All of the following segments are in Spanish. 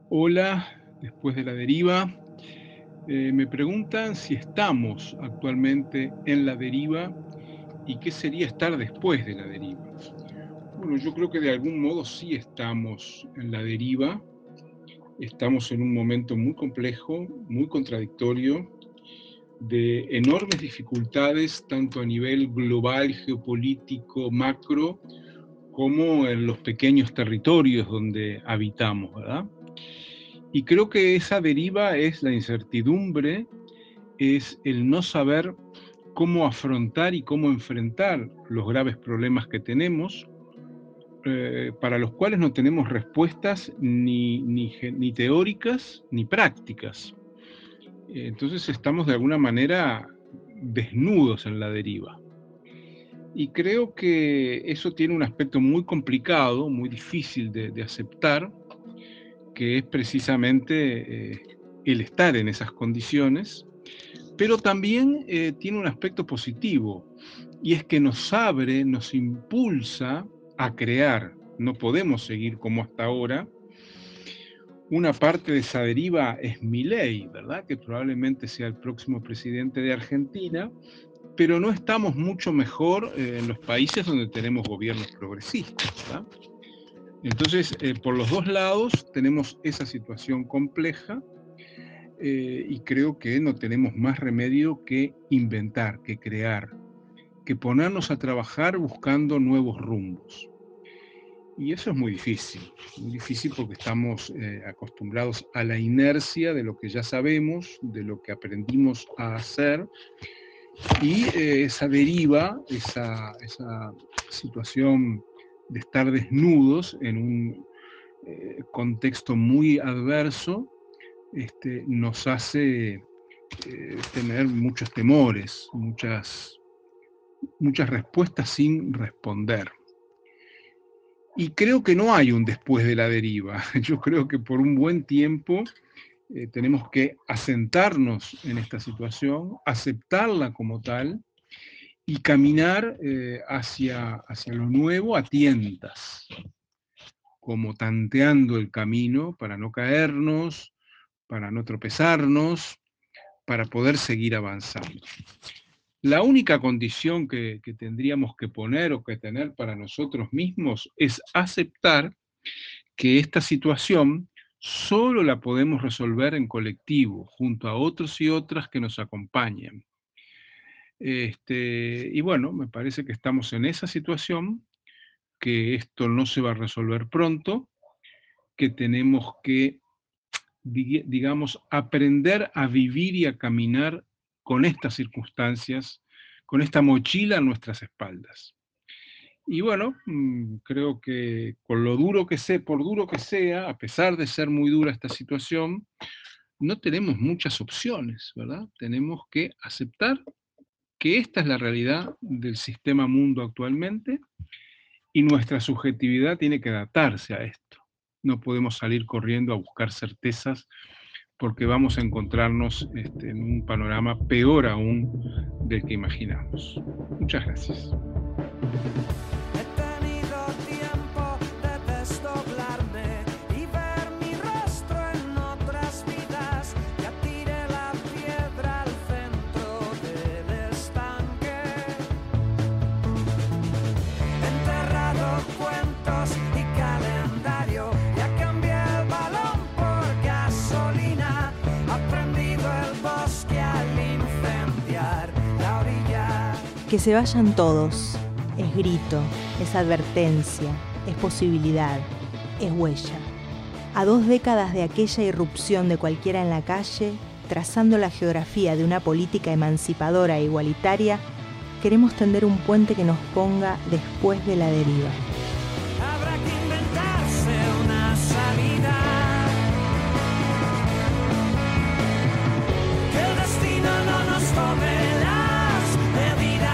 Hola, después de la deriva, me preguntan si estamos actualmente en la deriva y qué sería estar después de la deriva. Bueno, yo creo que de algún modo sí estamos en la deriva, estamos en un momento muy complejo, muy contradictorio, de enormes dificultades, tanto a nivel global, geopolítico, macro, como en los pequeños territorios donde habitamos, ¿verdad? Y creo que esa deriva es la incertidumbre, es el no saber cómo afrontar y cómo enfrentar los graves problemas que tenemos, para los cuales no tenemos respuestas ni teóricas ni prácticas. Entonces estamos de alguna manera desnudos en la deriva. Y creo que eso tiene un aspecto muy complicado, muy difícil de aceptar, que es precisamente el estar en esas condiciones, pero también tiene un aspecto positivo, y es que nos abre, nos impulsa a crear. No podemos seguir como hasta ahora. Una parte de esa deriva es Milei, ¿verdad? Que probablemente sea el próximo presidente de Argentina, pero no estamos mucho mejor en los países donde tenemos gobiernos progresistas, ¿verdad? Entonces, por los dos lados tenemos esa situación compleja, y creo que no tenemos más remedio que inventar, que crear, que ponernos a trabajar buscando nuevos rumbos. Y eso es muy difícil porque estamos acostumbrados a la inercia de lo que ya sabemos, de lo que aprendimos a hacer, y esa deriva, esa situación de estar desnudos en un contexto muy adverso, nos hace tener muchos temores, muchas respuestas sin responder. Y creo que no hay un después de la deriva. Yo creo que por un buen tiempo tenemos que asentarnos en esta situación, aceptarla como tal y caminar hacia lo nuevo a tientas, como tanteando el camino para no caernos, para no tropezarnos, para poder seguir avanzando. La única condición que tendríamos que poner o que tener para nosotros mismos es aceptar que esta situación solo la podemos resolver en colectivo, junto a otros y otras que nos acompañen. Y bueno, me parece que estamos en esa situación, que esto no se va a resolver pronto, que tenemos que, digamos, aprender a vivir y a caminar con estas circunstancias, con esta mochila a nuestras espaldas. Y bueno, creo que con lo duro que sea, por duro que sea, a pesar de ser muy dura esta situación, no tenemos muchas opciones, ¿verdad? Tenemos que aceptar que esta es la realidad del sistema mundo actualmente y nuestra subjetividad tiene que adaptarse a esto. No podemos salir corriendo a buscar certezas porque vamos a encontrarnos en un panorama peor aún del que imaginamos. Muchas gracias. He tenido tiempo de desdoblarme y ver mi rostro en otras vidas. Ya tiré la piedra al centro del estanque. He enterrado cuentos y calendario. Ya cambié el balón por gasolina. Ha prendido el bosque al incendiar la orilla. Que se vayan todos. Es grito, es advertencia, es posibilidad, es huella. A 2 décadas de aquella irrupción de cualquiera en la calle, trazando la geografía de una política emancipadora e igualitaria, queremos tender un puente que nos ponga después de la deriva. Habrá que inventarse una salida. Que el destino no nos tome las medidas.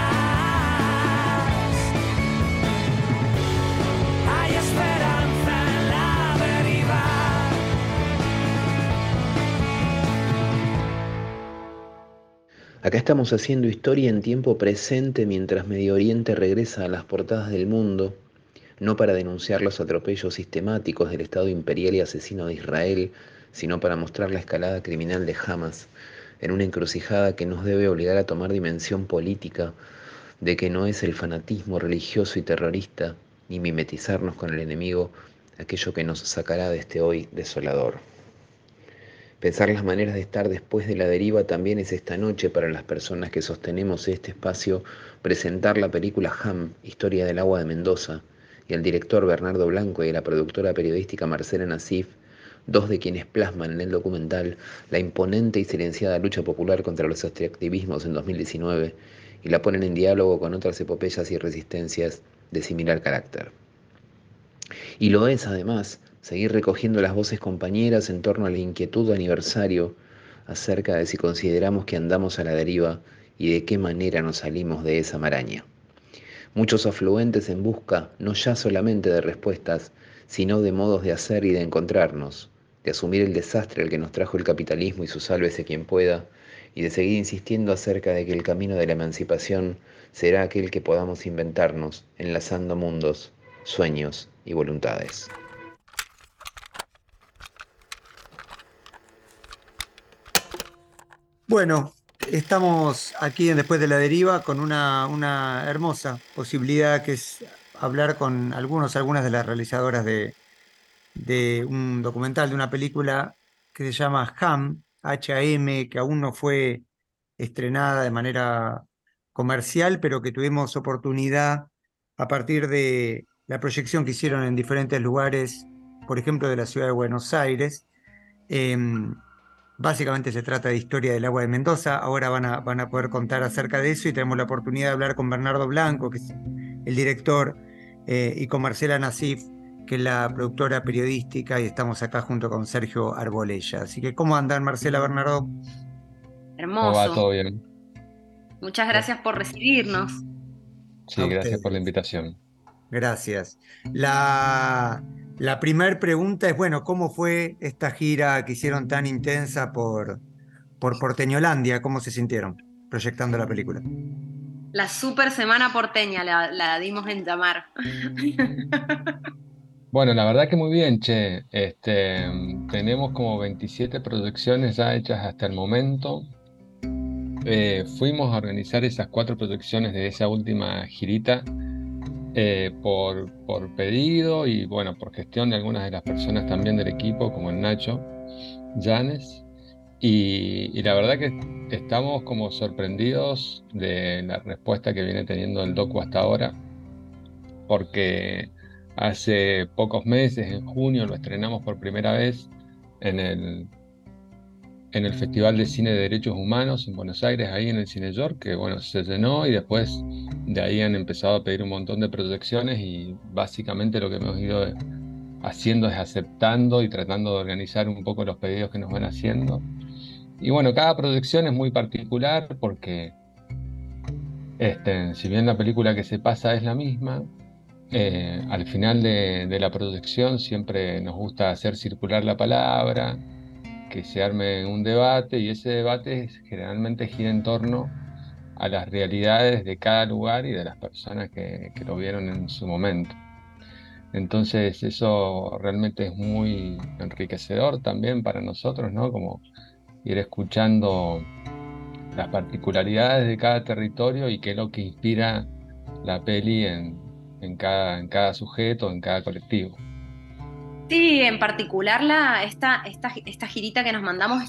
Hay esperanza en la deriva. Acá estamos haciendo historia en tiempo presente mientras Medio Oriente regresa a las portadas del mundo. no para denunciar los atropellos sistemáticos del Estado imperial y asesino de Israel, sino para mostrar la escalada criminal de Hamas, en una encrucijada que nos debe obligar a tomar dimensión política de que no es el fanatismo religioso y terrorista, ni mimetizarnos con el enemigo, aquello que nos sacará de este hoy desolador. Pensar las maneras de estar después de la deriva también es esta noche para las personas que sostenemos este espacio, presentar la película Ham, Historia del Agua de Mendoza, y el director Bernardo Blanco y la productora periodística Marcela Nassif, dos de quienes plasman en el documental la imponente y silenciada lucha popular contra los extractivismos en 2019 y la ponen en diálogo con otras epopeyas y resistencias de similar carácter. Y lo es, además, seguir recogiendo las voces compañeras en torno a la inquietud de aniversario acerca de si consideramos que andamos a la deriva y de qué manera nos salimos de esa maraña. Muchos afluentes en busca no ya solamente de respuestas, sino de modos de hacer y de encontrarnos, de asumir el desastre al que nos trajo el capitalismo y su sálvese quien pueda, y de seguir insistiendo acerca de que el camino de la emancipación será aquel que podamos inventarnos, enlazando mundos, sueños y voluntades. Bueno, estamos aquí en Después de la Deriva con una hermosa posibilidad que es hablar con algunas de las realizadoras de un documental, de una película que se llama Ham, H-A-M, que aún no fue estrenada de manera comercial, pero que tuvimos oportunidad a partir de la proyección que hicieron en diferentes lugares, por ejemplo, de la ciudad de Buenos Aires. Básicamente se trata de Historia del Agua de Mendoza. Ahora van a poder contar acerca de eso y tenemos la oportunidad de hablar con Bernardo Blanco, que es el director, y con Marcela Nassif, que es la productora periodística, y estamos acá junto con Sergio Arbolella. Así que, ¿cómo andan, Marcela, Bernardo? ¿Cómo va? Hermoso. ¿Todo bien? Muchas gracias por recibirnos. Sí, A gracias por la ustedes. invitación. Gracias. La primera pregunta es, bueno, ¿cómo fue esta gira que hicieron tan intensa por Porteñolandia? ¿Cómo se sintieron proyectando la película? La super semana porteña la dimos en llamar. Bueno, la verdad que muy bien, che. Tenemos como 27 producciones ya hechas hasta el momento. Fuimos a organizar esas 4 producciones de esa última girita por pedido y bueno, por gestión de algunas de las personas también del equipo, como el Nacho Llanes. Y la verdad que estamos como sorprendidos de la respuesta que viene teniendo el docu hasta ahora, porque hace pocos meses, en junio, lo estrenamos por primera vez en el Festival de Cine de Derechos Humanos en Buenos Aires, ahí en el Cine York, que bueno, se llenó y después de ahí han empezado a pedir un montón de proyecciones y básicamente lo que hemos ido haciendo es aceptando y tratando de organizar un poco los pedidos que nos van haciendo. Y bueno, cada proyección es muy particular porque si bien la película que se pasa es la misma, al final de la proyección siempre nos gusta hacer circular la palabra, que se arme un debate y ese debate generalmente gira en torno a las realidades de cada lugar y de las personas que lo vieron en su momento. Entonces eso realmente es muy enriquecedor también para nosotros, ¿no? Como ir escuchando las particularidades de cada territorio y qué es lo que inspira la peli en cada sujeto, en cada colectivo. Sí, en particular esta girita que nos mandamos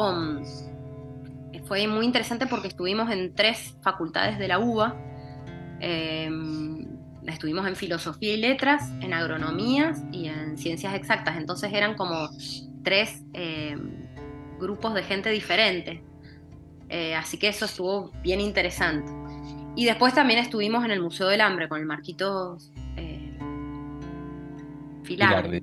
fue muy interesante porque estuvimos en 3 facultades de la UBA. Estuvimos en Filosofía y Letras, en Agronomías y en Ciencias Exactas. Entonces eran como 3 grupos de gente diferente. Así que eso estuvo bien interesante. Y después también estuvimos en el Museo del Hambre con el Marquitos Filardi.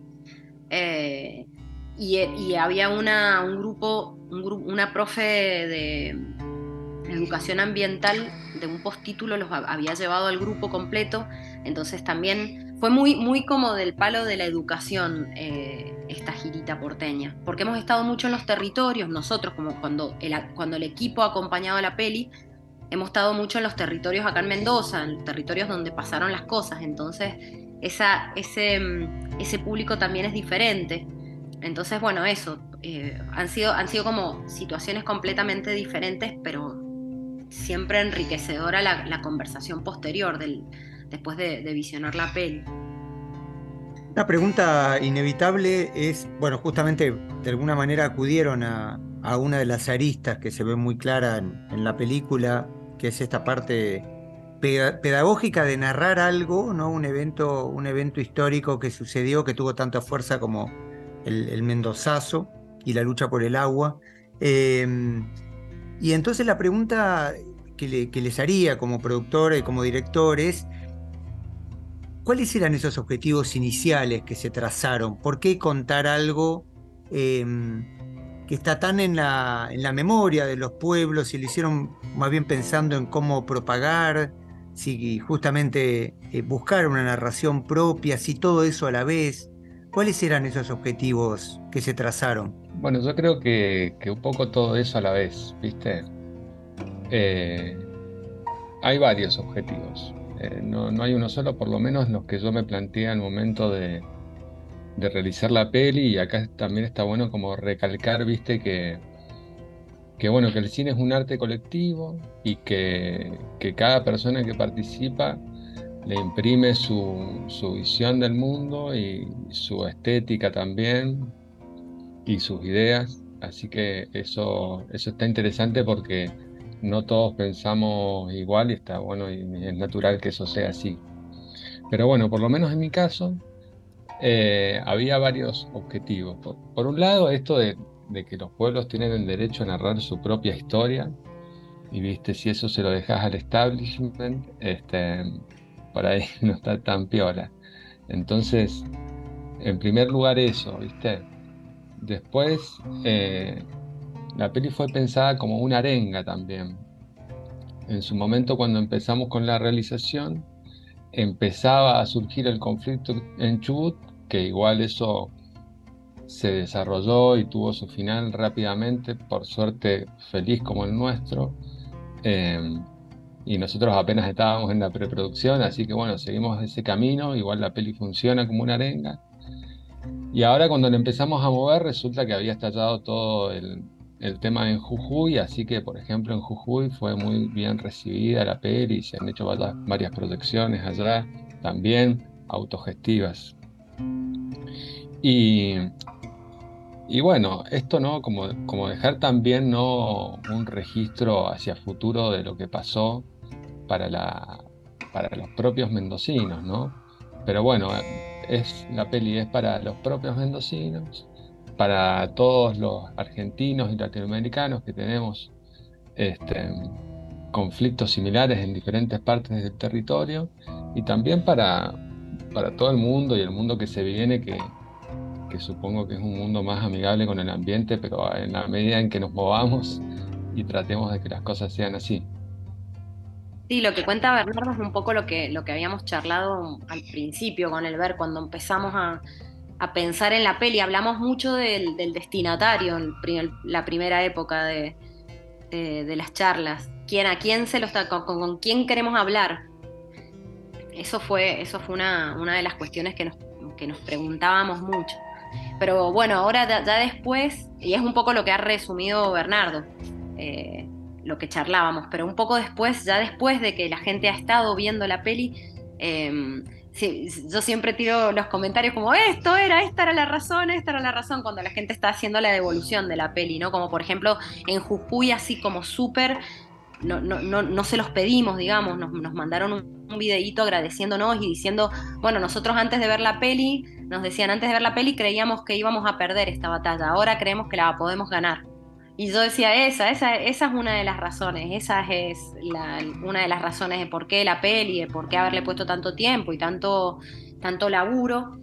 Y había una profe de educación ambiental de un postítulo, los había llevado al grupo completo, entonces también fue muy, muy como del palo de la educación esta girita porteña, porque hemos estado mucho en los territorios, nosotros como cuando el equipo ha acompañado a la peli, hemos estado mucho en los territorios acá en Mendoza, en los territorios donde pasaron las cosas, entonces ese público también es diferente. Entonces, bueno, eso, han sido como situaciones completamente diferentes, pero siempre enriquecedora la conversación posterior después de visionar la peli. Una pregunta inevitable es, bueno, justamente de alguna manera acudieron a una de las aristas que se ve muy clara en la película, que es esta parte pedagógica de narrar algo, ¿no? Un evento histórico que sucedió, que tuvo tanta fuerza como el Mendozazo y la lucha por el agua. Y entonces la pregunta que les haría como productor y como director es, ¿cuáles eran esos objetivos iniciales que se trazaron? ¿Por qué contar algo que está tan en la memoria de los pueblos? Si lo hicieron más bien pensando en cómo propagar, si justamente buscar una narración propia, si todo eso a la vez. ¿Cuáles eran esos objetivos que se trazaron? Bueno, yo creo que un poco todo eso a la vez, ¿viste? Hay varios objetivos. No hay uno solo, por lo menos los que yo me planteé al momento de realizar la peli, y acá también está bueno como recalcar, ¿viste? Que bueno, que el cine es un arte colectivo y que cada persona que participa le imprime su visión del mundo y su estética también y sus ideas. Así que eso está interesante porque no todos pensamos igual y está bueno y es natural que eso sea así. Pero bueno, por lo menos en mi caso, había varios objetivos. Por un lado, esto de que los pueblos tienen el derecho a narrar su propia historia, y viste, si eso se lo dejas al establishment, por ahí no está tan piola. Entonces, en primer lugar eso, ¿viste? Después, la peli fue pensada como una arenga también. En su momento, cuando empezamos con la realización, empezaba a surgir el conflicto en Chubut, que igual eso se desarrolló y tuvo su final rápidamente, por suerte feliz como el nuestro. Y nosotros apenas estábamos en la preproducción, así que bueno, seguimos ese camino, igual la peli funciona como una arenga. Y ahora cuando le empezamos a mover, resulta que había estallado todo el tema en Jujuy, así que por ejemplo en Jujuy fue muy bien recibida la peli, se han hecho varias proyecciones allá, también autogestivas. Y bueno, esto no, como dejar también no un registro hacia futuro de lo que pasó para los propios mendocinos, ¿no? Pero bueno, la peli es para los propios mendocinos, para todos los argentinos y latinoamericanos que tenemos conflictos similares en diferentes partes del territorio, y también para todo el mundo y el mundo que se viene, que supongo que es un mundo más amigable con el ambiente, pero en la medida en que nos movamos y tratemos de que las cosas sean así. Sí, lo que cuenta Bernardo es un poco lo que habíamos charlado al principio con el ver, cuando empezamos a pensar en la peli. Hablamos mucho del destinatario en la primera época de las charlas. ¿A quién se lo está, con quién queremos hablar? Eso fue una de las cuestiones que nos preguntábamos mucho. Pero bueno, ahora ya después, y es un poco lo que ha resumido Bernardo, lo que charlábamos, pero un poco después, ya después de que la gente ha estado viendo la peli, sí, yo siempre tiro los comentarios como esta era la razón, cuando la gente está haciendo la devolución de la peli, ¿no? Como por ejemplo en Jujuy, así como súper, no se los pedimos, digamos, nos mandaron un videíto agradeciéndonos y diciendo, bueno, nosotros antes de ver la peli, nos decían, antes de ver la peli creíamos que íbamos a perder esta batalla, ahora creemos que la podemos ganar. Y yo decía, esa es una de las razones, una de las razones de por qué la peli, de por qué haberle puesto tanto tiempo y tanto laburo.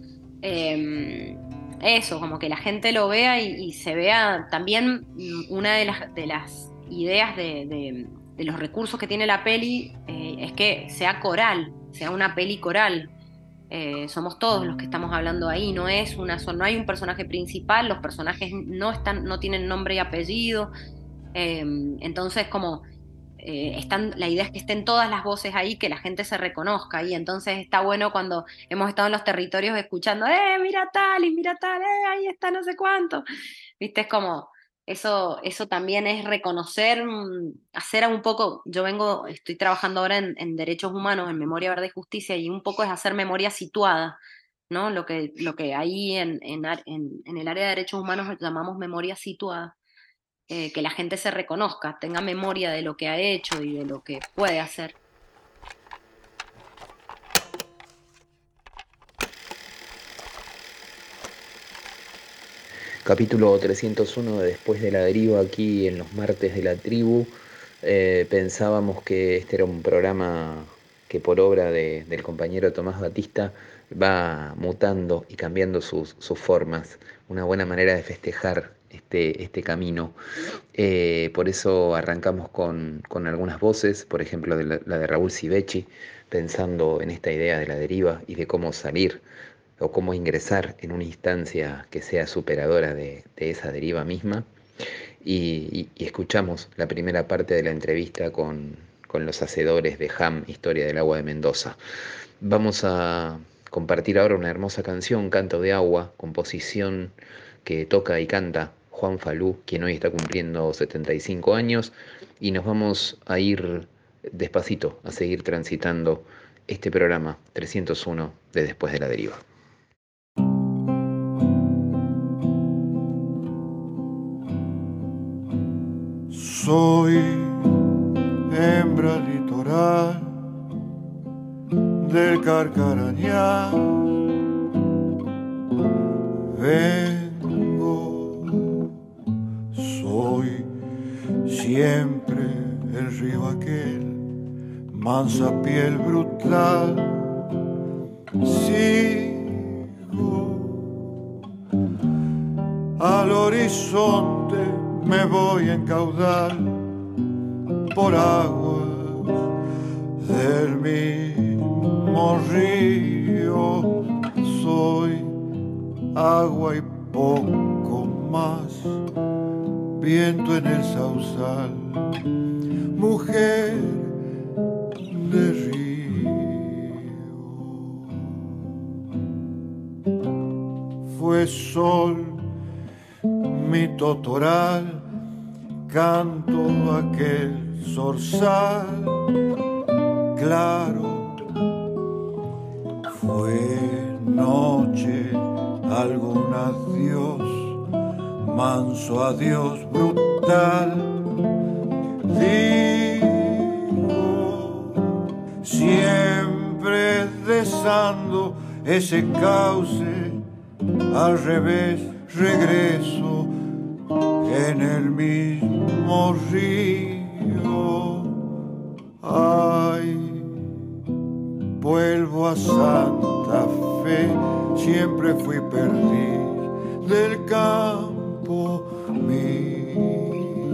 Eso, como que la gente lo vea y se vea también una de las ideas de los recursos que tiene la peli, es que sea coral, sea una peli coral. Somos todos los que estamos hablando ahí, no hay un personaje principal, los personajes no tienen nombre y apellido, entonces como la idea es que estén todas las voces ahí, que la gente se reconozca, y entonces está bueno cuando hemos estado en los territorios escuchando, mira tal, y mira tal, ahí está no sé cuánto, viste, es como, eso también es reconocer, hacer un poco, estoy trabajando ahora en derechos humanos, en memoria, verdad y justicia, y un poco es hacer memoria situada, ¿no? Lo que ahí en el área de derechos humanos llamamos memoria situada. Que la gente se reconozca, tenga memoria de lo que ha hecho y de lo que puede hacer. Capítulo 301 de Después de la Deriva, aquí en los martes de la tribu. Pensábamos que este era un programa que por obra del compañero Tomás Batista va mutando y cambiando sus formas. Una buena manera de festejar este camino. Por eso arrancamos con algunas voces, por ejemplo la de Raúl Sivecci, pensando en esta idea de la deriva y de cómo salir o cómo ingresar en una instancia que sea superadora de esa deriva misma. Y escuchamos la primera parte de la entrevista con los hacedores de Ham, Historia del Agua de Mendoza. Vamos a compartir ahora una hermosa canción, Canto de Agua, composición que toca y canta Juan Falú, quien hoy está cumpliendo 75 años, y nos vamos a ir despacito a seguir transitando este programa 301 de Después de la Deriva. Soy hembra litoral del Carcarañá, vengo, soy siempre el río aquel, mansa piel brutal, sigo al horizonte, me voy a encaudar por aguas del mismo río. Soy agua y poco más, viento en el sausal, mujer de río. Fue sol mi totoral, canto aquel zorzal claro. Fue noche, algún adiós, manso adiós brutal. Digo, siempre desando ese cauce, al revés regreso en el mismo río. Ay, vuelvo a Santa Fe, siempre fui perdiz del campo mío.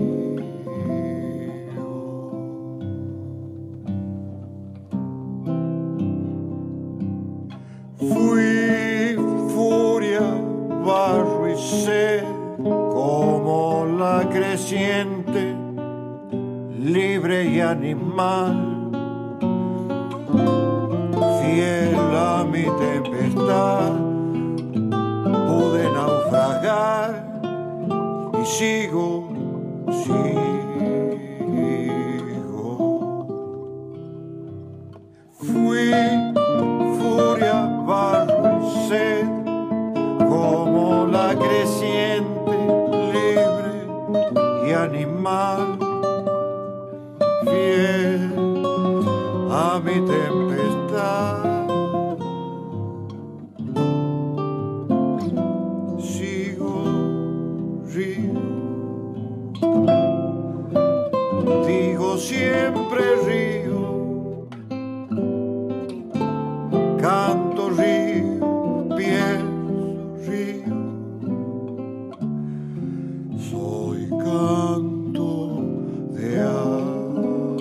Fui furia, barro y sed, como la creciente, libre y animal, fiel a mi tempestad, pude naufragar y sigo. Fui furia, barro y sed, como la creciente, libre y animal, fiel a mi tempestad. Sigo río, digo siempre río, canto río, pienso río, soy canto de agua.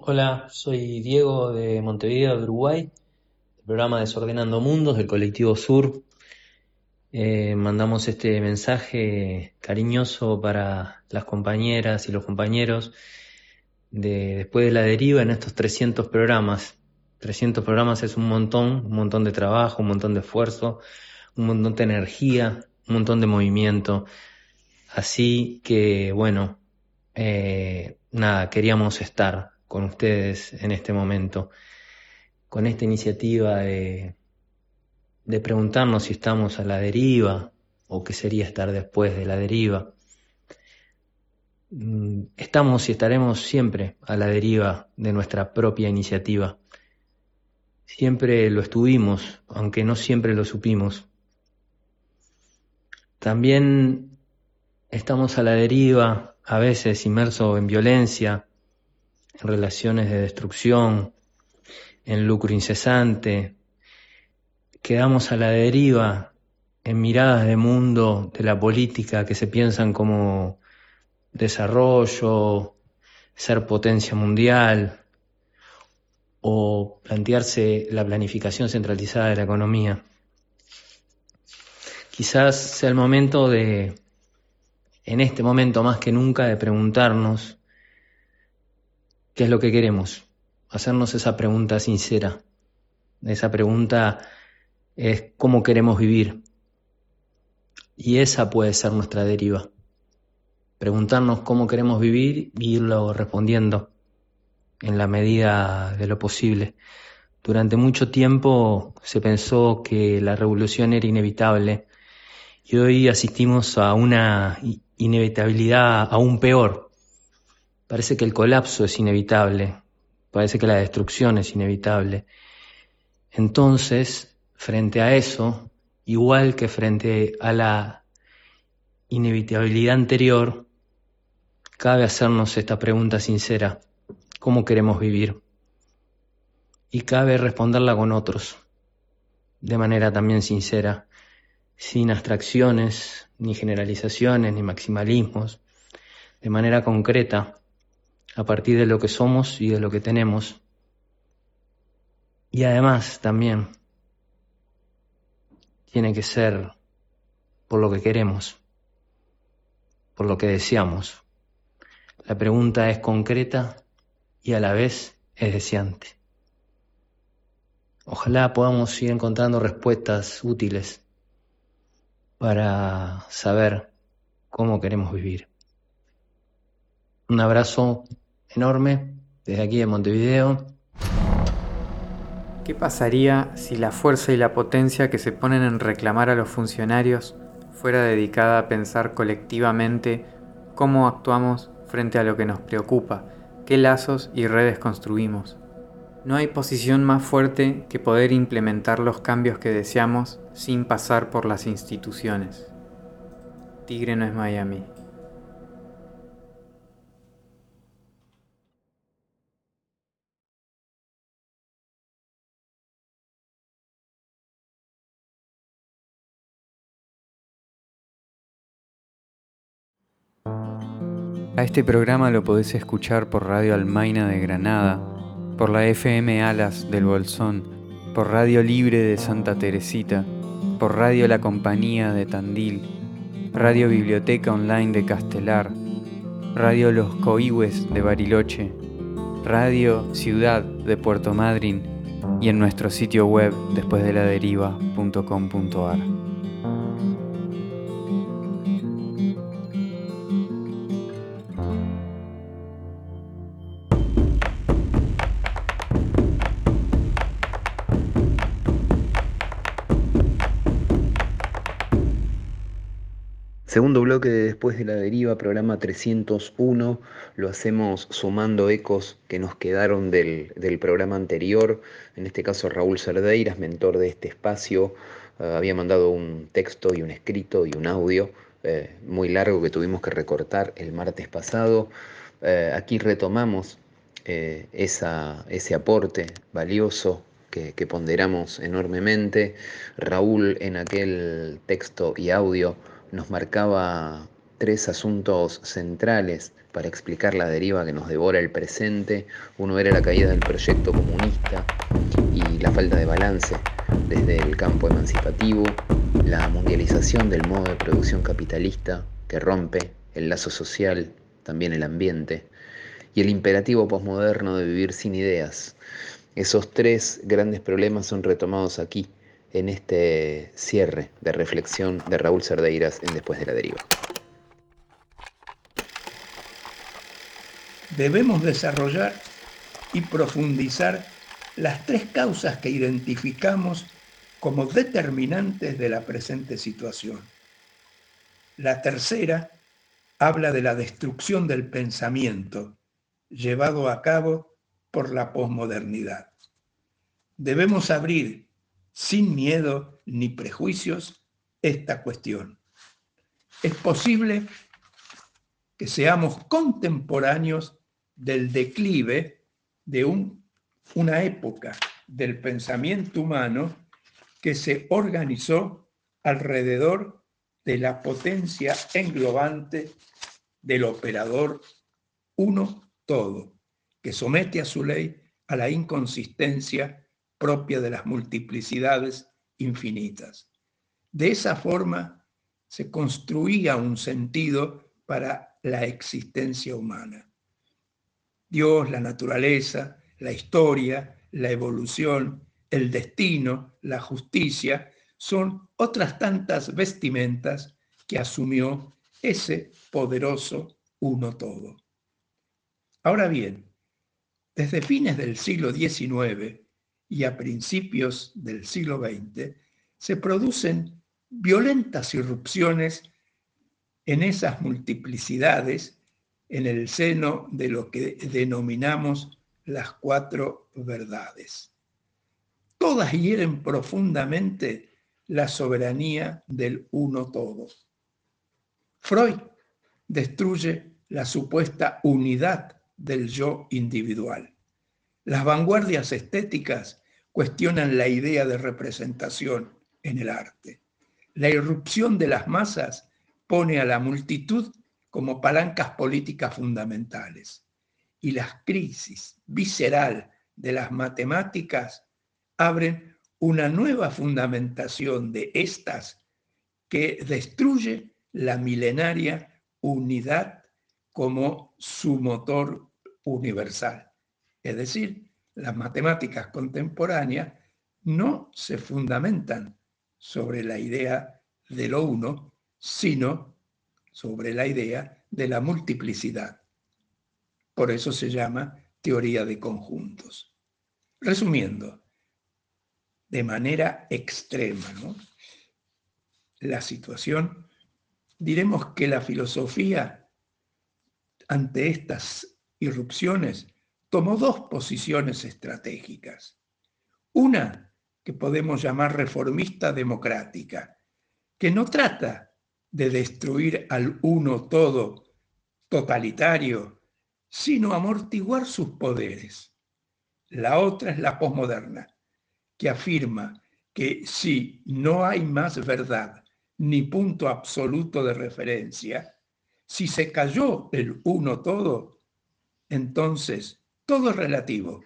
Hola, soy Diego de Montevideo, de Uruguay, del programa Desordenando Mundos del Colectivo Sur. Mandamos este mensaje cariñoso para las compañeras y los compañeros de Después de la Deriva en estos 300 programas. 300 programas es un montón de trabajo, un montón de esfuerzo, un montón de energía, un montón de movimiento. Así que, bueno, queríamos estar con ustedes en este momento, con esta iniciativa de preguntarnos si estamos a la deriva o qué sería estar después de la deriva. Estamos y estaremos siempre a la deriva de nuestra propia iniciativa. Siempre lo estuvimos, aunque no siempre lo supimos. También estamos a la deriva, a veces inmersos en violencia, en relaciones de destrucción, en lucro incesante. Quedamos a la deriva en miradas de mundo de la política que se piensan como desarrollo, ser potencia mundial o plantearse la planificación centralizada de la economía. Quizás sea el momento en este momento más que nunca, de preguntarnos qué es lo que queremos, hacernos esa pregunta sincera. Esa pregunta es cómo queremos vivir. Y esa puede ser nuestra deriva. Preguntarnos cómo queremos vivir y irlo respondiendo en la medida de lo posible. Durante mucho tiempo se pensó que la revolución era inevitable y hoy asistimos a una inevitabilidad aún peor. Parece que el colapso es inevitable, parece que la destrucción es inevitable. Entonces, frente a eso, igual que frente a la inevitabilidad anterior, cabe hacernos esta pregunta sincera: ¿cómo queremos vivir? Y cabe responderla con otros, de manera también sincera, sin abstracciones, ni generalizaciones, ni maximalismos, de manera concreta, a partir de lo que somos y de lo que tenemos. Y además también tiene que ser por lo que queremos, por lo que deseamos. La pregunta es concreta y a la vez es deseante. Ojalá podamos ir encontrando respuestas útiles para saber cómo queremos vivir. Un abrazo enorme desde aquí de Montevideo. ¿Qué pasaría si la fuerza y la potencia que se ponen en reclamar a los funcionarios fuera dedicada a pensar colectivamente cómo actuamos frente a lo que nos preocupa, qué lazos y redes construimos? No hay posición más fuerte que poder implementar los cambios que deseamos sin pasar por las instituciones. Tigre no es Miami. A este programa lo podés escuchar por Radio Almaina de Granada, por la FM Alas del Bolsón, por Radio Libre de Santa Teresita, por Radio La Compañía de Tandil, Radio Biblioteca Online de Castelar, Radio Los Coihues de Bariloche, Radio Ciudad de Puerto Madryn y en nuestro sitio web despuesdeladeriva.com.ar. Segundo bloque de Después de la Deriva, programa 301, lo hacemos sumando ecos que nos quedaron del programa anterior. En este caso Raúl Cerdeiras, mentor de este espacio, había mandado un texto y un escrito y un audio muy largo que tuvimos que recortar el martes pasado. Aquí retomamos ese aporte valioso que ponderamos enormemente. Raúl en aquel texto y audio nos marcaba 3 asuntos centrales Para explicar la deriva que nos devora el presente, uno era la caída del proyecto comunista y la falta de balance desde el campo emancipativo, la mundialización del modo de producción capitalista que rompe el lazo social, también el ambiente, y el imperativo posmoderno de vivir sin ideas. Esos tres grandes problemas son retomados aquí, en este cierre de reflexión de Raúl Cerdeiras en Después de la Deriva. Debemos desarrollar y profundizar las tres causas que identificamos como determinantes de la presente situación. La tercera habla de la destrucción del pensamiento llevado a cabo por la posmodernidad. Debemos abrir sin miedo ni prejuicios esta cuestión. Es posible que seamos contemporáneos del declive de una época del pensamiento humano que se organizó alrededor de la potencia englobante del operador uno todo, que somete a su ley a la inconsistencia propia de las multiplicidades infinitas. De esa forma se construía un sentido para la existencia humana. Dios, la naturaleza, la historia, la evolución, el destino, la justicia, son otras tantas vestimentas que asumió ese poderoso uno todo. Ahora bien, desde fines del siglo XIX y a principios del siglo XX, se producen violentas irrupciones en esas multiplicidades en el seno de lo que denominamos las cuatro verdades. Todas hieren profundamente la soberanía del uno todo. Freud destruye la supuesta unidad del yo individual. Las vanguardias estéticas cuestionan la idea de representación en el arte. La irrupción de las masas pone a la multitud como palancas políticas fundamentales. Y la crisis visceral de las matemáticas abren una nueva fundamentación de estas que destruye la milenaria unidad como su motor universal. Es decir, las matemáticas contemporáneas no se fundamentan sobre la idea de lo uno, sino sobre la idea de la multiplicidad. Por eso se llama teoría de conjuntos. Resumiendo, de manera extrema, ¿no?, la situación, diremos que la filosofía, ante estas irrupciones, tomó dos posiciones estratégicas. Una que podemos llamar reformista democrática, que no trata de destruir al uno todo totalitario, sino amortiguar sus poderes. La otra es la posmoderna, que afirma que si no hay más verdad ni punto absoluto de referencia, si se cayó el uno todo, entonces todo es relativo.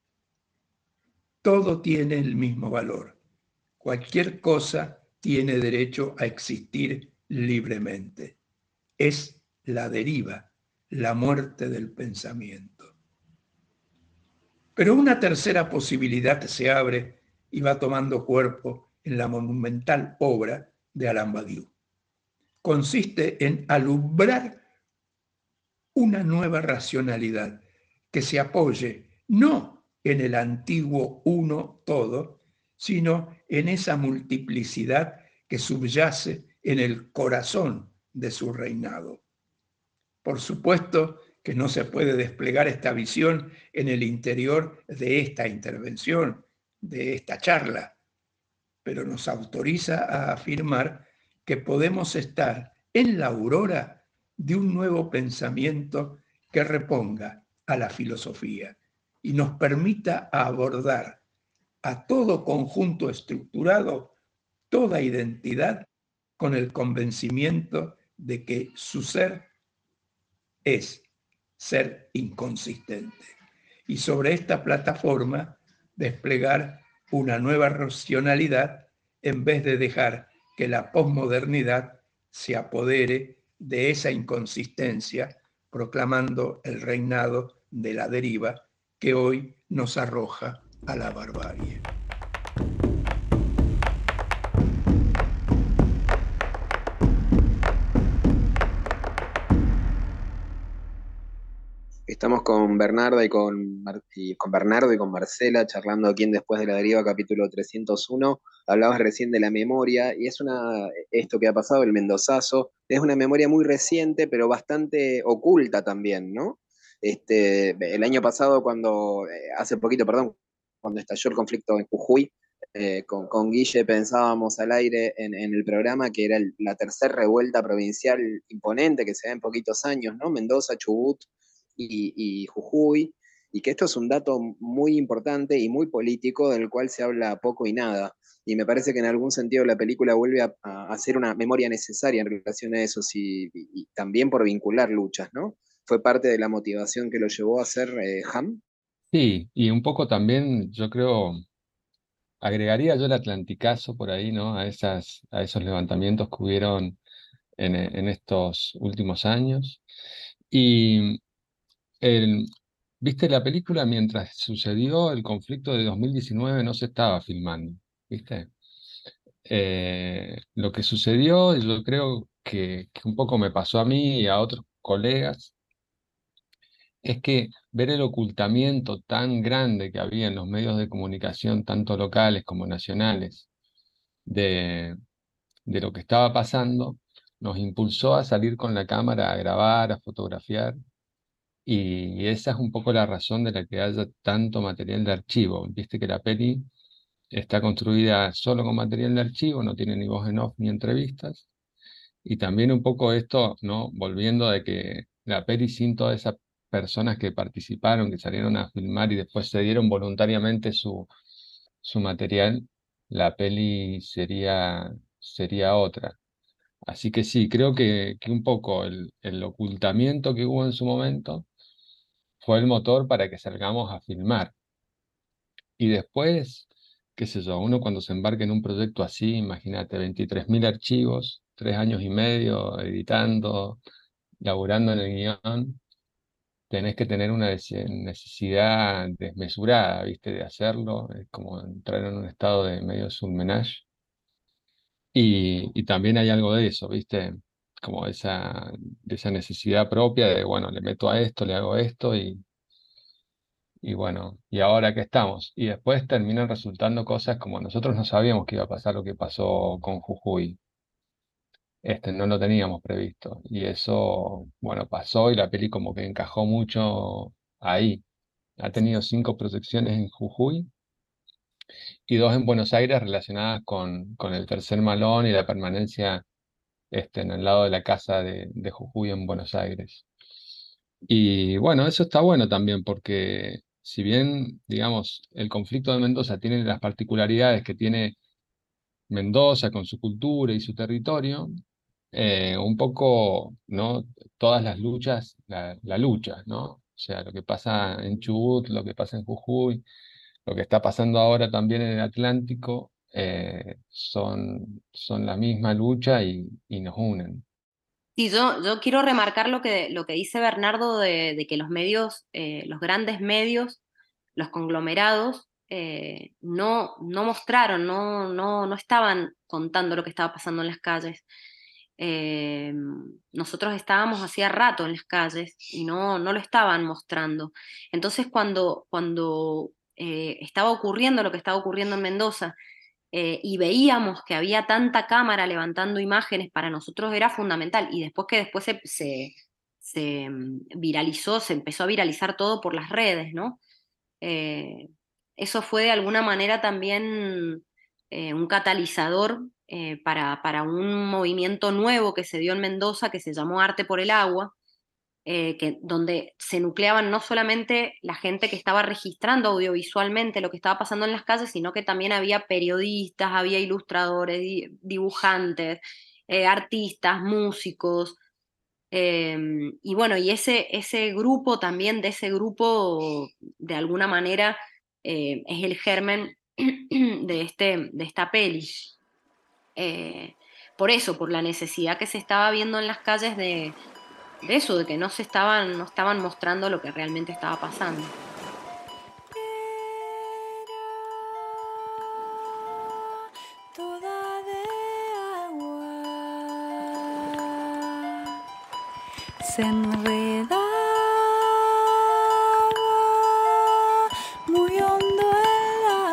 Todo tiene el mismo valor. Cualquier cosa tiene derecho a existir libremente. Es la deriva, la muerte del pensamiento. Pero una tercera posibilidad se abre y va tomando cuerpo en la monumental obra de Alain Badiou. Consiste en alumbrar una nueva racionalidad que se apoye no en el antiguo uno todo, sino en esa multiplicidad que subyace en el corazón de su reinado. Por supuesto que no se puede desplegar esta visión en el interior de esta intervención, de esta charla, pero nos autoriza a afirmar que podemos estar en la aurora de un nuevo pensamiento que reponga a la filosofía y nos permita abordar a todo conjunto estructurado, toda identidad, con el convencimiento de que su ser es ser inconsistente. Y sobre esta plataforma desplegar una nueva racionalidad en vez de dejar que la posmodernidad se apodere de esa inconsistencia, proclamando el reinado de la deriva que hoy nos arroja a la barbarie. Estamos con Bernarda y con Bernardo y con Marcela charlando aquí en Después de la Deriva, capítulo 301. Hablabas recién de la memoria y esto que ha pasado, el mendozazo, es una memoria muy reciente, pero bastante oculta también, ¿no? El año pasado, hace poquito, perdón, cuando estalló el conflicto en Jujuy, con Guille pensábamos al aire en el programa que era la tercera revuelta provincial imponente que se da en poquitos años, ¿no? Mendoza, Chubut y Jujuy, y que esto es un dato muy importante y muy político del cual se habla poco y nada. Y me parece que en algún sentido la película vuelve a hacer una memoria necesaria en relación a eso, y también por vincular luchas, ¿no? ¿Fue parte de la motivación que lo llevó a hacer Ham? Sí, y un poco también, yo creo, agregaría yo el Atlanticazo por ahí, ¿no? A esos levantamientos que hubieron en estos últimos años. Y el, viste, la película mientras sucedió el conflicto de 2019 no se estaba filmando, ¿viste? Lo que sucedió, y yo creo que un poco me pasó a mí y a otros colegas, es que ver el ocultamiento tan grande que había en los medios de comunicación, tanto locales como nacionales, de, de lo que estaba pasando, nos impulsó a salir con la cámara a grabar, a fotografiar, y esa es un poco la razón de la que haya tanto material de archivo. Viste que la peli está construida solo con material de archivo, no tiene ni voz en off ni entrevistas. Y también un poco esto, ¿no? Volviendo de que la peli sin todas esas personas que participaron, que salieron a filmar y después se dieron voluntariamente su material, la peli sería otra. Así que sí, creo que un poco el ocultamiento que hubo en su momento fue el motor para que salgamos a filmar. Y después, qué sé yo, uno cuando se embarca en un proyecto así, imagínate, 23.000 archivos, 3 años y medio editando, laburando en el guión, tenés que tener una necesidad desmesurada, ¿viste? De hacerlo, es como entrar en un estado de medio surmenage. Y también hay algo de eso, ¿viste? Como de esa necesidad propia de, bueno, le meto a esto, le hago esto y bueno, y ahora que estamos. Y después terminan resultando cosas como nosotros no sabíamos que iba a pasar lo que pasó con Jujuy. No lo teníamos previsto. Y eso, bueno, pasó y la peli como que encajó mucho ahí. Ha tenido 5 proyecciones en Jujuy y 2 en Buenos Aires relacionadas con el tercer malón y la permanencia en el lado de la casa de Jujuy en Buenos Aires. Y bueno, eso está bueno también porque si bien, digamos, el conflicto de Mendoza tiene las particularidades que tiene Mendoza con su cultura y su territorio, un poco, ¿no? Todas las luchas, la lucha, ¿no? O sea, lo que pasa en Chubut, lo que pasa en Jujuy, lo que está pasando ahora también en el Atlántico, son la misma lucha y nos unen. Sí, yo quiero remarcar lo que dice Bernardo de que los medios, los grandes medios, los conglomerados, no mostraron, no estaban contando lo que estaba pasando en las calles. Eh, Nosotros estábamos hacía rato en las calles y no lo estaban mostrando. Entonces, cuando estaba ocurriendo lo que estaba ocurriendo en Mendoza, y veíamos que había tanta cámara levantando imágenes, para nosotros era fundamental. Y después se viralizó, se empezó a viralizar todo por las redes, ¿no? Eh, Eso fue de alguna manera también un catalizador para un movimiento nuevo que se dio en Mendoza que se llamó Arte por el Agua, donde se nucleaban no solamente la gente que estaba registrando audiovisualmente lo que estaba pasando en las calles, sino que también había periodistas, había ilustradores, dibujantes, artistas, músicos, Y bueno, y ese grupo también, de ese grupo, de alguna manera, es el germen de esta peli. Por eso, por la necesidad que se estaba viendo en las calles de eso, de que no estaban mostrando lo que realmente estaba pasando. Toda de agua se enredaba muy hondo en la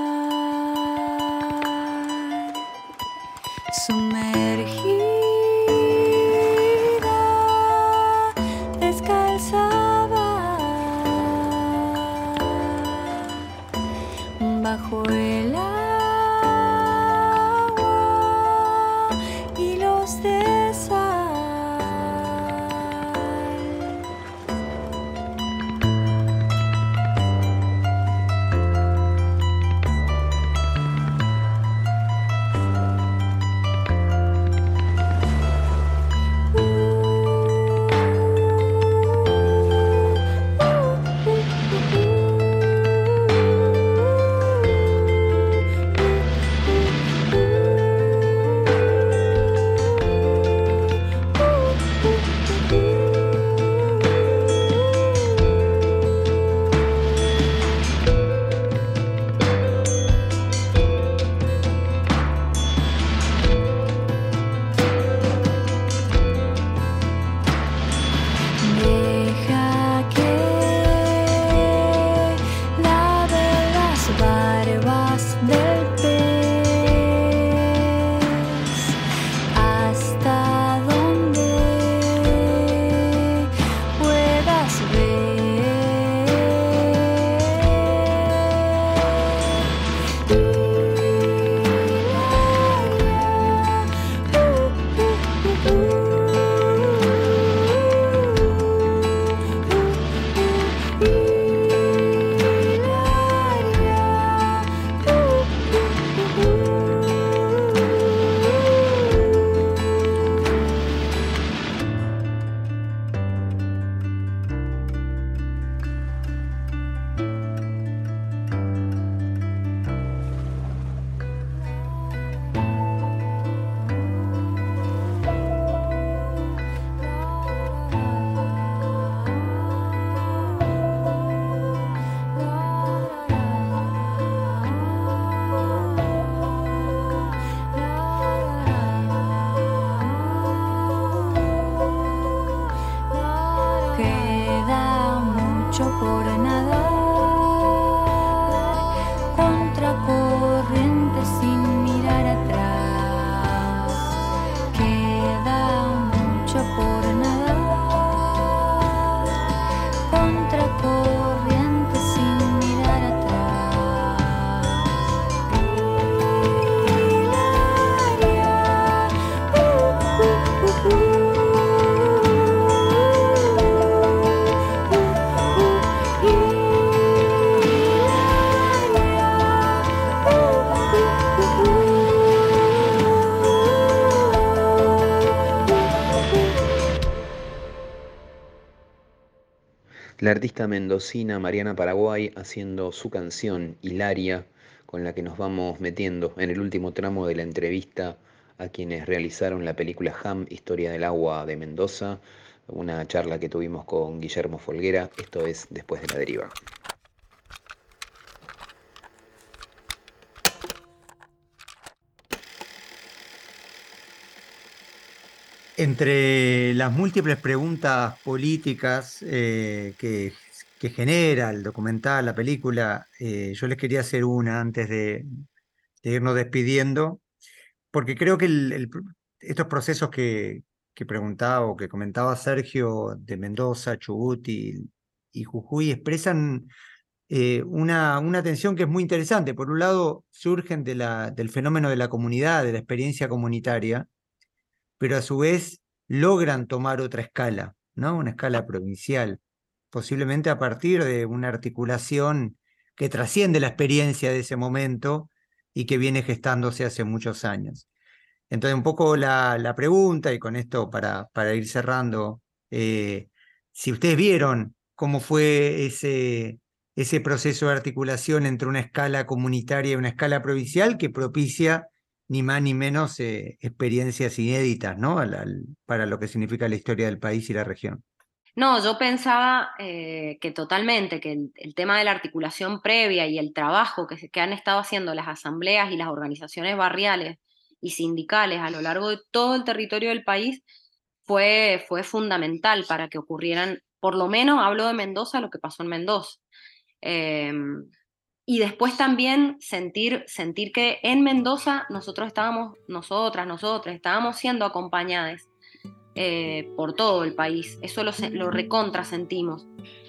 mar, sumergida, descalza bajo el agua y los de sal. Deja que lave las barbas del pez hasta donde puedas queda mucho por nadar, contracorriente sin mirar atrás. Queda mucho por nadar, contracorriente sin mirar La artista mendocina Mariana Paraguay haciendo su canción Hilaria, con la que nos vamos metiendo en el último tramo de la entrevista a quienes realizaron la película Ham, Historia del Agua de Mendoza, una charla que tuvimos con Guillermo Folguera. Esto es Después de la Deriva. Entre las múltiples preguntas políticas que genera el documental, la película, yo les quería hacer una antes de irnos despidiendo, porque creo que estos procesos que preguntaba o que comentaba Sergio de Mendoza, Chubut y Jujuy expresan una tensión que es muy interesante. Por un lado, surgen del fenómeno de la comunidad, de la experiencia comunitaria, pero a su vez logran tomar otra escala, ¿no? Una escala provincial, posiblemente a partir de una articulación que trasciende la experiencia de ese momento y que viene gestándose hace muchos años. Entonces, un poco la pregunta, y con esto para ir cerrando, si ustedes vieron cómo fue ese proceso de articulación entre una escala comunitaria y una escala provincial que propicia ni más ni menos experiencias inéditas, ¿no? Para lo que significa la historia del país y la región. No, yo pensaba que totalmente, que el tema de la articulación previa y el trabajo que han estado haciendo las asambleas y las organizaciones barriales y sindicales a lo largo de todo el territorio del país fue fundamental para que ocurrieran, por lo menos hablo de Mendoza, lo que pasó en Mendoza. Y después también sentir que en Mendoza nosotros estábamos siendo acompañadas por todo el país. Eso lo recontra sentimos.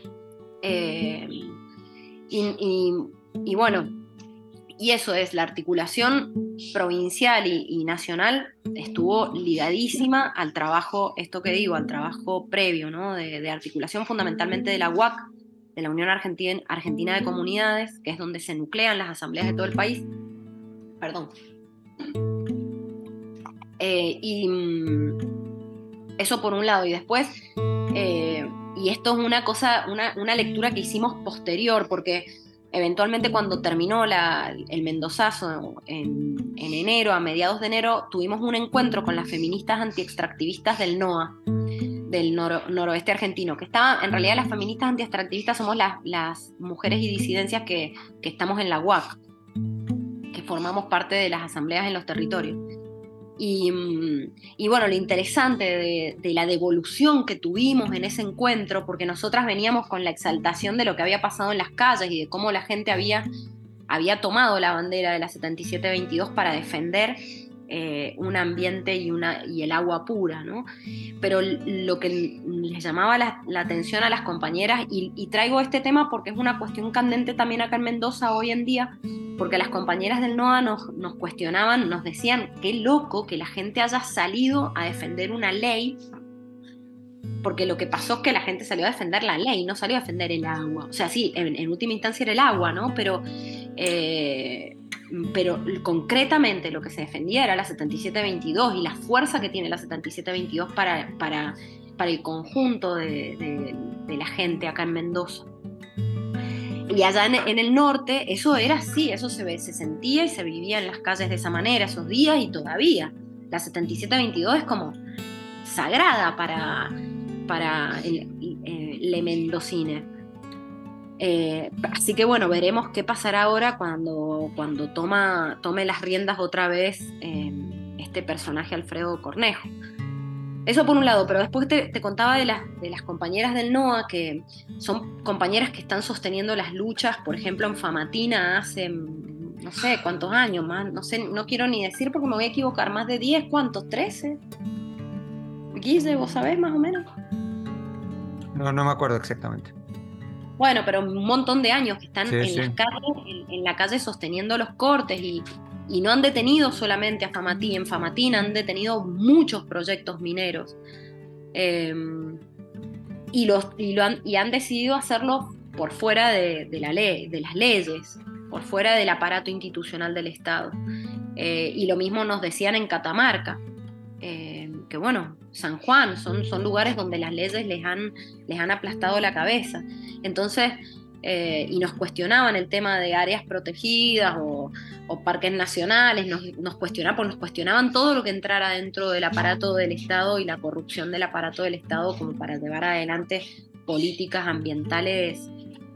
Y bueno, y eso es, la articulación provincial y nacional estuvo ligadísima al trabajo, esto que digo, al trabajo previo, ¿no? de articulación fundamentalmente de la UAC, de la Unión Argentina de Comunidades, que es donde se nuclean las asambleas de todo el país. Perdón. Eso por un lado, y después, y esto es una lectura que hicimos posterior, porque eventualmente cuando terminó el Mendozazo en enero, a mediados de enero, tuvimos un encuentro con las feministas antiextractivistas del NOA, del noroeste argentino, que estaba, en realidad las feministas antiextractivistas somos las mujeres y disidencias que estamos en la UAC, que formamos parte de las asambleas en los territorios. Y bueno, lo interesante de la devolución que tuvimos en ese encuentro, porque nosotras veníamos con la exaltación de lo que había pasado en las calles y de cómo la gente había tomado la bandera de la 7722 para defender un ambiente y el agua pura, ¿no? Pero lo que les llamaba la atención a las compañeras, y traigo este tema porque es una cuestión candente también acá en Mendoza hoy en día, porque las compañeras del NOA nos cuestionaban, nos decían, qué loco que la gente haya salido a defender una ley, porque lo que pasó es que la gente salió a defender la ley, no salió a defender el agua. O sea, sí, en última instancia era el agua, ¿no? Pero concretamente lo que se defendía era la 7722 y la fuerza que tiene la 7722 para el conjunto de la gente acá en Mendoza. Y allá en el norte eso era así, eso se sentía y se vivía en las calles de esa manera esos días, y todavía la 7722 es como sagrada para le mendocines. Así que bueno, veremos qué pasará ahora cuando tome las riendas otra vez este personaje Alfredo Cornejo. Eso por un lado, pero después te contaba de las compañeras del NOA, que son compañeras que están sosteniendo las luchas, por ejemplo, en Famatina hace no sé cuántos años más, no sé, no quiero ni decir porque me voy a equivocar, más de 10, ¿cuántos? ¿13? Guille, ¿vos sabés más o menos? No me acuerdo exactamente. Bueno, pero un montón de años que están Sí. las calles, en la calle sosteniendo los cortes, y no han detenido solamente a Famatina, en Famatina han detenido muchos proyectos mineros, y han decidido hacerlo por fuera de la ley, de las leyes, por fuera del aparato institucional del Estado. Y lo mismo nos decían en Catamarca, que bueno, San Juan, son lugares donde las leyes les han aplastado la cabeza. Entonces, y nos cuestionaban el tema de áreas protegidas o parques nacionales, nos cuestionaban todo lo que entrara dentro del aparato del Estado y la corrupción del aparato del Estado, como para llevar adelante políticas ambientales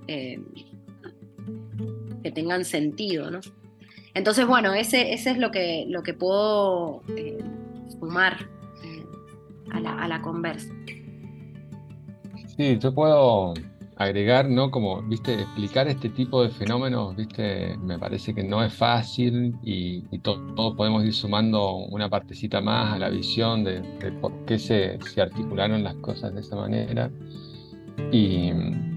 que tengan sentido, ¿no? Entonces, bueno, ese es lo que puedo sumar a la conversa. Sí, yo puedo agregar, ¿no? Como, viste, explicar este tipo de fenómenos, viste, me parece que no es fácil, y todos podemos ir sumando una partecita más a la visión de por qué se articularon las cosas de esa manera, y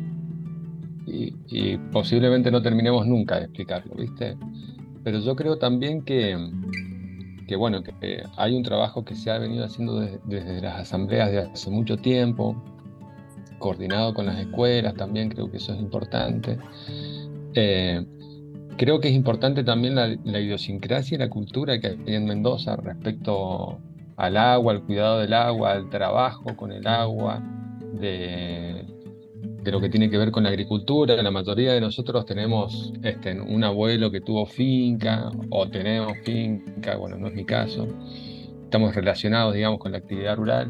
posiblemente no terminemos nunca de explicarlo, viste. Pero yo creo también que bueno, que hay un trabajo que se ha venido haciendo desde las asambleas de hace mucho tiempo, coordinado con las escuelas también, creo que eso es importante, creo que es importante también la idiosincrasia y la cultura que hay en Mendoza respecto al agua, al cuidado del agua, al trabajo con el agua, de lo que tiene que ver con la agricultura. La mayoría de nosotros tenemos un abuelo que tuvo finca o tenemos finca, bueno, no es mi caso. Estamos relacionados, digamos, con la actividad rural.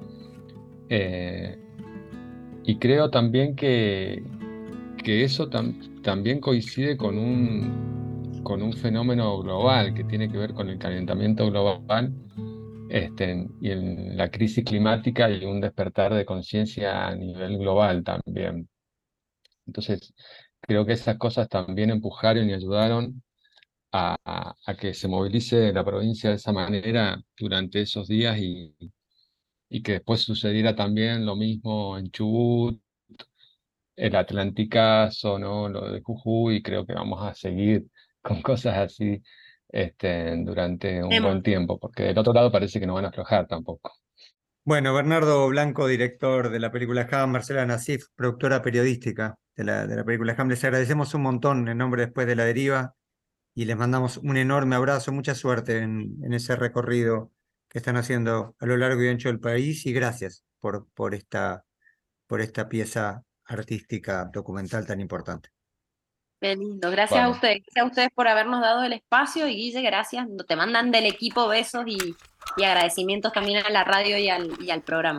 Y creo también que eso también coincide con un fenómeno global que tiene que ver con el calentamiento global, y en la crisis climática y un despertar de conciencia a nivel global también. Entonces, creo que esas cosas también empujaron y ayudaron a que se movilice la provincia de esa manera durante esos días y que después sucediera también lo mismo en Chubut, el Atlanticazo, ¿no? Lo de Jujuy, y creo que vamos a seguir con cosas así durante un buen tiempo, porque del otro lado parece que no van a aflojar tampoco. Bueno, Bernardo Blanco, director de la película Ham, Marcela Nassif, productora periodística de la película Ham, les agradecemos un montón en nombre Después de la Deriva y les mandamos un enorme abrazo, mucha suerte en ese recorrido que están haciendo a lo largo y ancho del país y gracias por esta pieza artística documental tan importante. Qué lindo, gracias Vamos. gracias a ustedes por habernos dado el espacio y Guille, gracias, te mandan del equipo besos y agradecimientos también a la radio y al programa.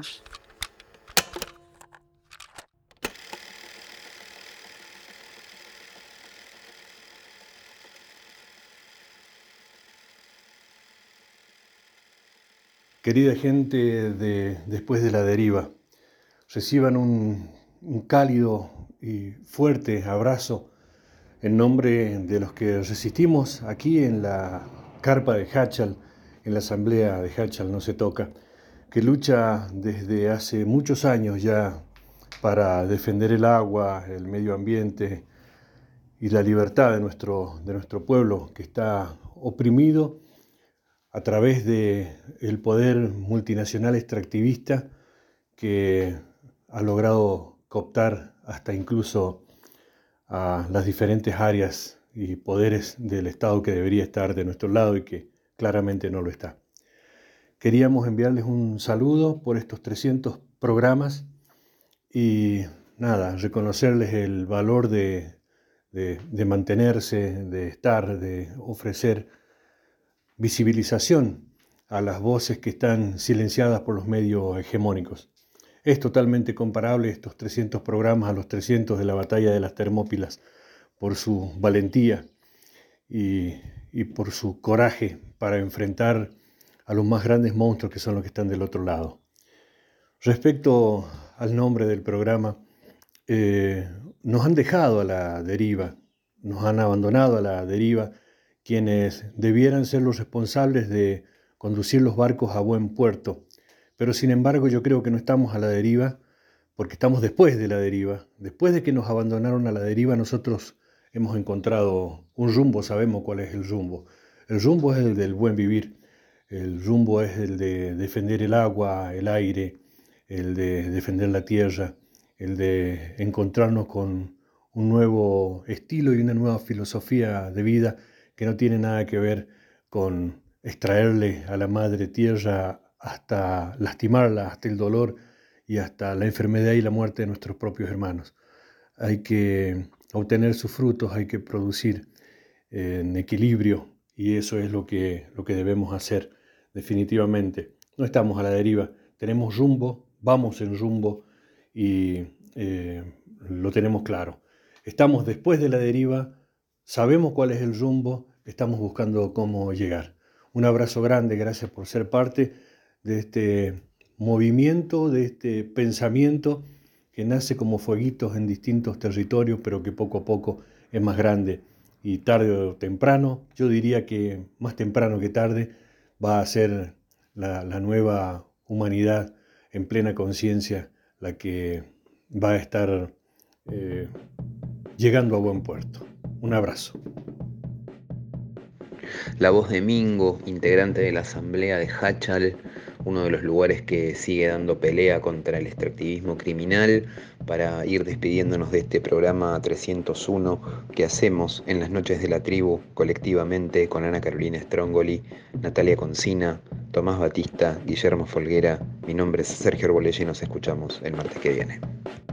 Querida gente de Después de la Deriva, reciban un cálido y fuerte abrazo en nombre de los que resistimos aquí en la carpa de Háchal, en la asamblea de Háchal No Se Toca, que lucha desde hace muchos años ya para defender el agua, el medio ambiente y la libertad de nuestro pueblo que está oprimido a través del poder multinacional extractivista que ha logrado cooptar hasta incluso a las diferentes áreas y poderes del Estado que debería estar de nuestro lado y que claramente no lo está. Queríamos enviarles un saludo por estos 300 programas y nada, reconocerles el valor de mantenerse, de estar, de ofrecer visibilización a las voces que están silenciadas por los medios hegemónicos. Es totalmente comparable estos 300 programas a los 300 de la batalla de las Termópilas por su valentía y por su coraje para enfrentar a los más grandes monstruos que son los que están del otro lado. Respecto al nombre del programa, nos han dejado a la deriva, nos han abandonado a la deriva quienes debieran ser los responsables de conducir los barcos a buen puerto. Pero sin embargo yo creo que no estamos a la deriva porque estamos después de la deriva. Después de que nos abandonaron a la deriva, nosotros hemos encontrado un rumbo, sabemos cuál es el rumbo. El rumbo es el del buen vivir, el rumbo es el de defender el agua, el aire, el de defender la tierra, el de encontrarnos con un nuevo estilo y una nueva filosofía de vida que no tiene nada que ver con extraerle a la madre tierra hasta lastimarla, hasta el dolor y hasta la enfermedad y la muerte de nuestros propios hermanos. Hay que obtener sus frutos, hay que producir en equilibrio y eso es lo que debemos hacer definitivamente. No estamos a la deriva, tenemos rumbo, vamos en rumbo y lo tenemos claro. Estamos después de la deriva, sabemos cuál es el rumbo, estamos buscando cómo llegar. Un abrazo grande, gracias por ser parte de este movimiento, de este pensamiento que nace como fueguitos en distintos territorios, pero que poco a poco es más grande. Y tarde o temprano, yo diría que más temprano que tarde, va a ser la nueva humanidad en plena conciencia la que va a estar llegando a buen puerto. Un abrazo. La voz de Mingo, integrante de la asamblea de Háchal, uno de los lugares que sigue dando pelea contra el extractivismo criminal, para ir despidiéndonos de este programa 301 que hacemos en las noches de la tribu colectivamente con Ana Carolina Strongoli, Natalia Concina, Tomás Batista, Guillermo Folguera. Mi nombre es Sergio Arbolella y nos escuchamos el martes que viene.